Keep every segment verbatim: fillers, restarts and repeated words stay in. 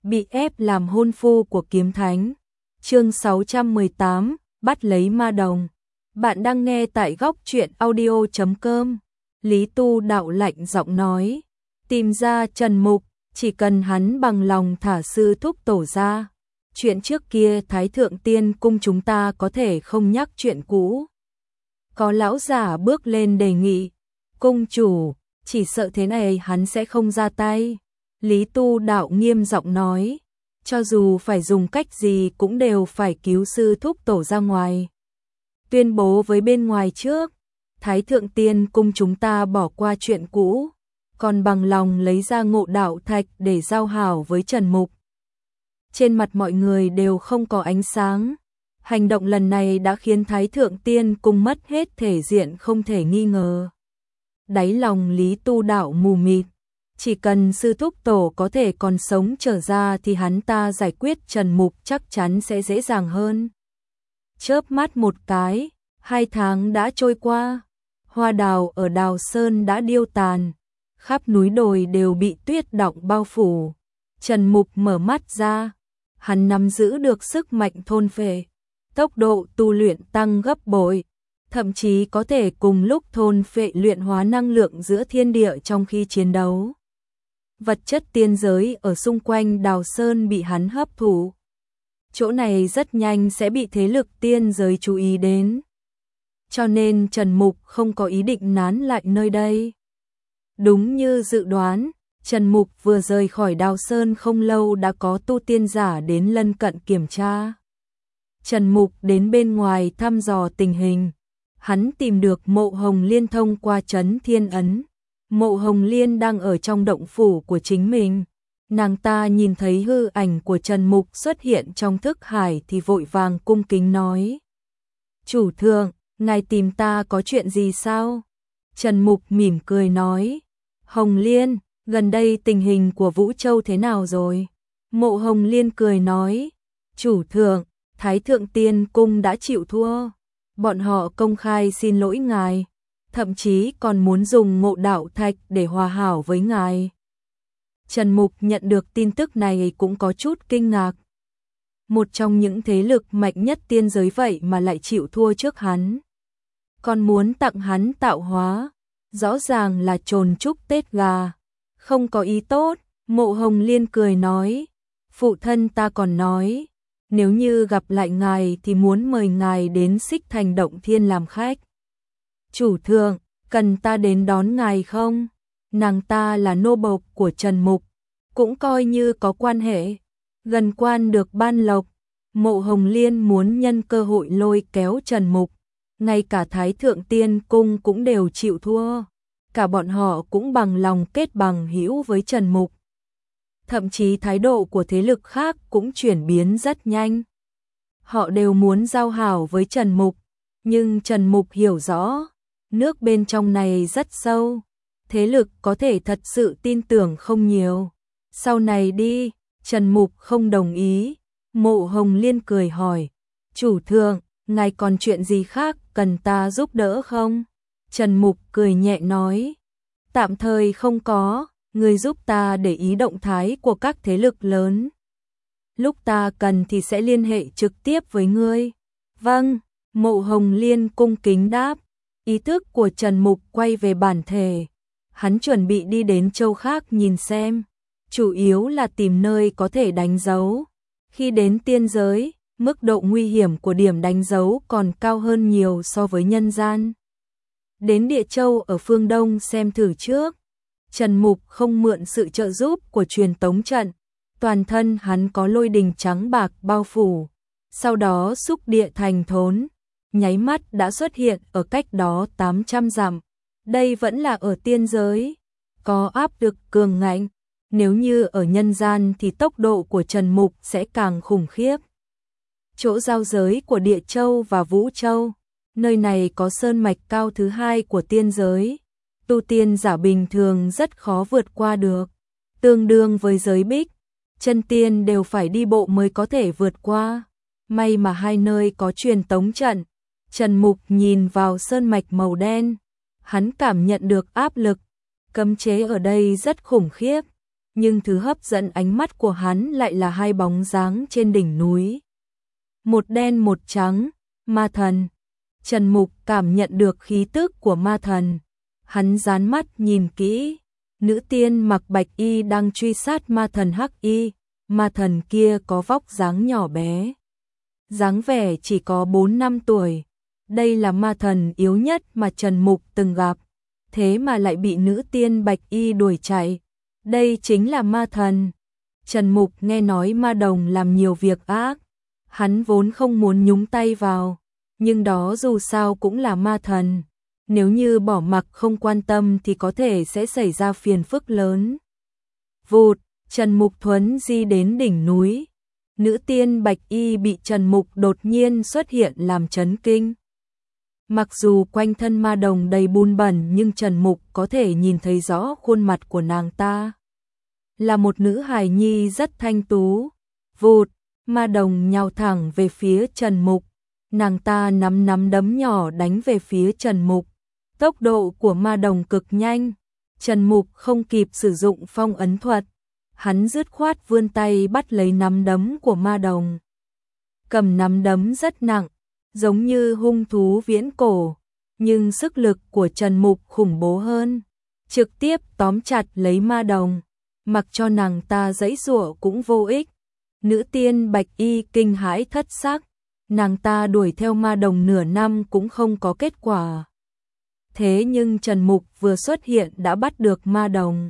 bị ép làm hôn phu của kiếm thánh. Chương sáu trăm mười tám, bắt lấy ma đồng. Bạn đang nghe tại góc truyện audio chấm com. Lý Tu Đạo lạnh giọng nói, tìm ra Trần Mục, chỉ cần hắn bằng lòng thả sư thúc tổ ra. Chuyện trước kia Thái Thượng Tiên Cung chúng ta có thể không nhắc chuyện cũ. Có lão giả bước lên đề nghị, cung chủ, chỉ sợ thế này hắn sẽ không ra tay. Lý Tu Đạo nghiêm giọng nói, cho dù phải dùng cách gì cũng đều phải cứu sư thúc tổ ra ngoài. Tuyên bố với bên ngoài trước, Thái Thượng Tiên Cung chúng ta bỏ qua chuyện cũ, còn bằng lòng lấy ra Ngộ Đạo Thạch để giao hảo với Trần Mục. Trên mặt mọi người đều không có ánh sáng. Hành động lần này đã khiến Thái Thượng Tiên Cung mất hết thể diện không thể nghi ngờ. Đáy lòng Lý Tu Đạo mù mịt, chỉ cần sư thúc tổ có thể còn sống trở ra thì hắn ta giải quyết Trần Mục chắc chắn sẽ dễ dàng hơn. Chớp mắt một cái, hai tháng đã trôi qua, hoa đào ở Đào Sơn đã điêu tàn, khắp núi đồi đều bị tuyết đọng bao phủ. Trần Mục mở mắt ra, hắn nắm giữ được sức mạnh thôn phệ, tốc độ tu luyện tăng gấp bội, thậm chí có thể cùng lúc thôn phệ luyện hóa năng lượng giữa thiên địa trong khi chiến đấu. Vật chất tiên giới ở xung quanh Đào Sơn bị hắn hấp thụ. Chỗ này rất nhanh sẽ bị thế lực tiên giới chú ý đến. Cho nên Trần Mục không có ý định nán lại nơi đây. Đúng như dự đoán, Trần Mục vừa rời khỏi Đào Sơn không lâu đã có tu tiên giả đến lân cận kiểm tra. Trần Mục đến bên ngoài thăm dò tình hình. Hắn tìm được Mộ Hồng Liên thông qua trấn Thiên Ấn. Mộ Hồng Liên đang ở trong động phủ của chính mình. Nàng ta nhìn thấy hư ảnh của Trần Mục xuất hiện trong thức hải thì vội vàng cung kính nói. Chủ thượng, ngài tìm ta có chuyện gì sao? Trần Mục mỉm cười nói. Hồng Liên, gần đây tình hình của Vũ Châu thế nào rồi? Mộ Hồng Liên cười nói. Chủ thượng, Thái Thượng Tiên Cung đã chịu thua. Bọn họ công khai xin lỗi ngài, thậm chí còn muốn dùng Ngộ Đạo Thạch để hòa hảo với ngài. Trần Mục nhận được tin tức này cũng có chút kinh ngạc. Một trong những thế lực mạnh nhất tiên giới vậy mà lại chịu thua trước hắn. Còn muốn tặng hắn tạo hóa, rõ ràng là trồn chúc Tết gà. Không có ý tốt, Mộ Hồng Liên cười nói. Phụ thân ta còn nói, nếu như gặp lại ngài thì muốn mời ngài đến Xích Thành Động Thiên làm khách. Chủ thượng, cần ta đến đón ngài không? Nàng ta là nô bộc của Trần Mục, cũng coi như có quan hệ, gần quan được ban lộc. Mộ Hồng Liên muốn nhân cơ hội lôi kéo Trần Mục, ngay cả Thái Thượng Tiên Cung cũng đều chịu thua, cả bọn họ cũng bằng lòng kết bằng hữu với Trần Mục. Thậm chí thái độ của thế lực khác cũng chuyển biến rất nhanh. Họ đều muốn giao hảo với Trần Mục, nhưng Trần Mục hiểu rõ, nước bên trong này rất sâu, thế lực có thể thật sự tin tưởng không nhiều. Sau này đi, Trần Mục không đồng ý. Mộ Hồng Liên cười hỏi, chủ thượng, ngài còn chuyện gì khác cần ta giúp đỡ không? Trần Mục cười nhẹ nói, tạm thời không có, người giúp ta để ý động thái của các thế lực lớn. Lúc ta cần thì sẽ liên hệ trực tiếp với ngươi. Vâng, Mộ Hồng Liên cung kính đáp. Ý thức của Trần Mục quay về bản thể. Hắn chuẩn bị đi đến châu khác nhìn xem, chủ yếu là tìm nơi có thể đánh dấu. Khi đến tiên giới, mức độ nguy hiểm của điểm đánh dấu còn cao hơn nhiều so với nhân gian. Đến Địa Châu ở phương Đông xem thử trước. Trần Mục không mượn sự trợ giúp của truyền tống trận, toàn thân hắn có lôi đình trắng bạc bao phủ, sau đó xúc địa thành thốn, nháy mắt đã xuất hiện ở cách đó tám trăm dặm. Đây vẫn là ở tiên giới, có áp lực cường ngạnh, nếu như ở nhân gian thì tốc độ của Trần Mục sẽ càng khủng khiếp. Chỗ giao giới của Địa Châu và Vũ Châu, nơi này có sơn mạch cao thứ hai của tiên giới. Tu tiên giả bình thường rất khó vượt qua được, tương đương với giới bích, chân tiên đều phải đi bộ mới có thể vượt qua. May mà hai nơi có truyền tống trận. Trần Mục nhìn vào sơn mạch màu đen, hắn cảm nhận được áp lực, cấm chế ở đây rất khủng khiếp. nhưng thứ hấp dẫn ánh mắt của hắn lại là hai bóng dáng trên đỉnh núi. Một đen một trắng, ma thần. Trần Mục cảm nhận được khí tức của ma thần. Hắn dán mắt nhìn kỹ, nữ tiên mặc bạch y đang truy sát ma thần hắc y. Ma thần kia có vóc dáng nhỏ bé, dáng vẻ chỉ có bốn năm tuổi. Đây là ma thần yếu nhất mà Trần Mục từng gặp, thế mà lại bị nữ tiên bạch y đuổi chạy. Đây chính là ma thần. Trần Mục nghe nói ma đồng làm nhiều việc ác, hắn vốn không muốn nhúng tay vào, nhưng đó dù sao cũng là ma thần. Nếu như bỏ mặc không quan tâm thì có thể sẽ xảy ra phiền phức lớn. Vụt, Trần Mục thuấn di đến đỉnh núi. Nữ tiên bạch y bị Trần Mục đột nhiên xuất hiện làm chấn kinh. Mặc dù quanh thân ma đồng đầy bùn bẩn nhưng Trần Mục có thể nhìn thấy rõ khuôn mặt của nàng ta. Là một nữ hài nhi rất thanh tú. Vụt, ma đồng nhào thẳng về phía Trần Mục. Nàng ta nắm nắm đấm nhỏ đánh về phía Trần Mục. Tốc độ của ma đồng cực nhanh. Trần Mục không kịp sử dụng phong ấn thuật. Hắn dứt khoát vươn tay bắt lấy nắm đấm của ma đồng. Cầm nắm đấm rất nặng, giống như hung thú viễn cổ, nhưng sức lực của Trần Mục khủng bố hơn, trực tiếp tóm chặt lấy ma đồng, mặc cho nàng ta giãy giụa cũng vô ích. Nữ tiên bạch y kinh hãi thất sắc, nàng ta đuổi theo ma đồng nửa năm cũng không có kết quả. Thế nhưng Trần Mục vừa xuất hiện đã bắt được ma đồng.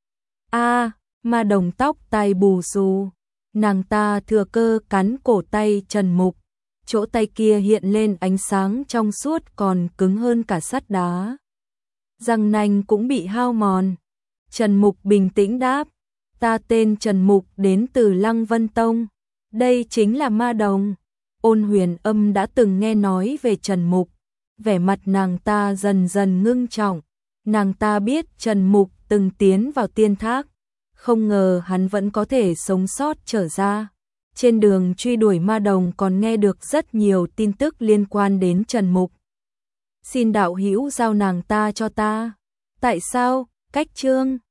A, à, ma đồng tóc tai bù xù, nàng ta thừa cơ cắn cổ tay Trần Mục. Chỗ tay kia hiện lên ánh sáng trong suốt còn cứng hơn cả sắt đá. Răng nanh cũng bị hao mòn. Trần Mục bình tĩnh đáp, ta tên Trần Mục đến từ Lăng Vân Tông. Đây chính là ma đồng. Ôn Huyền Âm đã từng nghe nói về Trần Mục. Vẻ mặt nàng ta dần dần ngưng trọng. Nàng ta biết Trần Mục từng tiến vào tiên thác. Không ngờ hắn vẫn có thể sống sót trở ra. Trên đường truy đuổi ma đồng còn nghe được rất nhiều tin tức liên quan đến Trần Mục. Xin đạo hữu giao nàng ta cho ta. Tại sao? Cách chương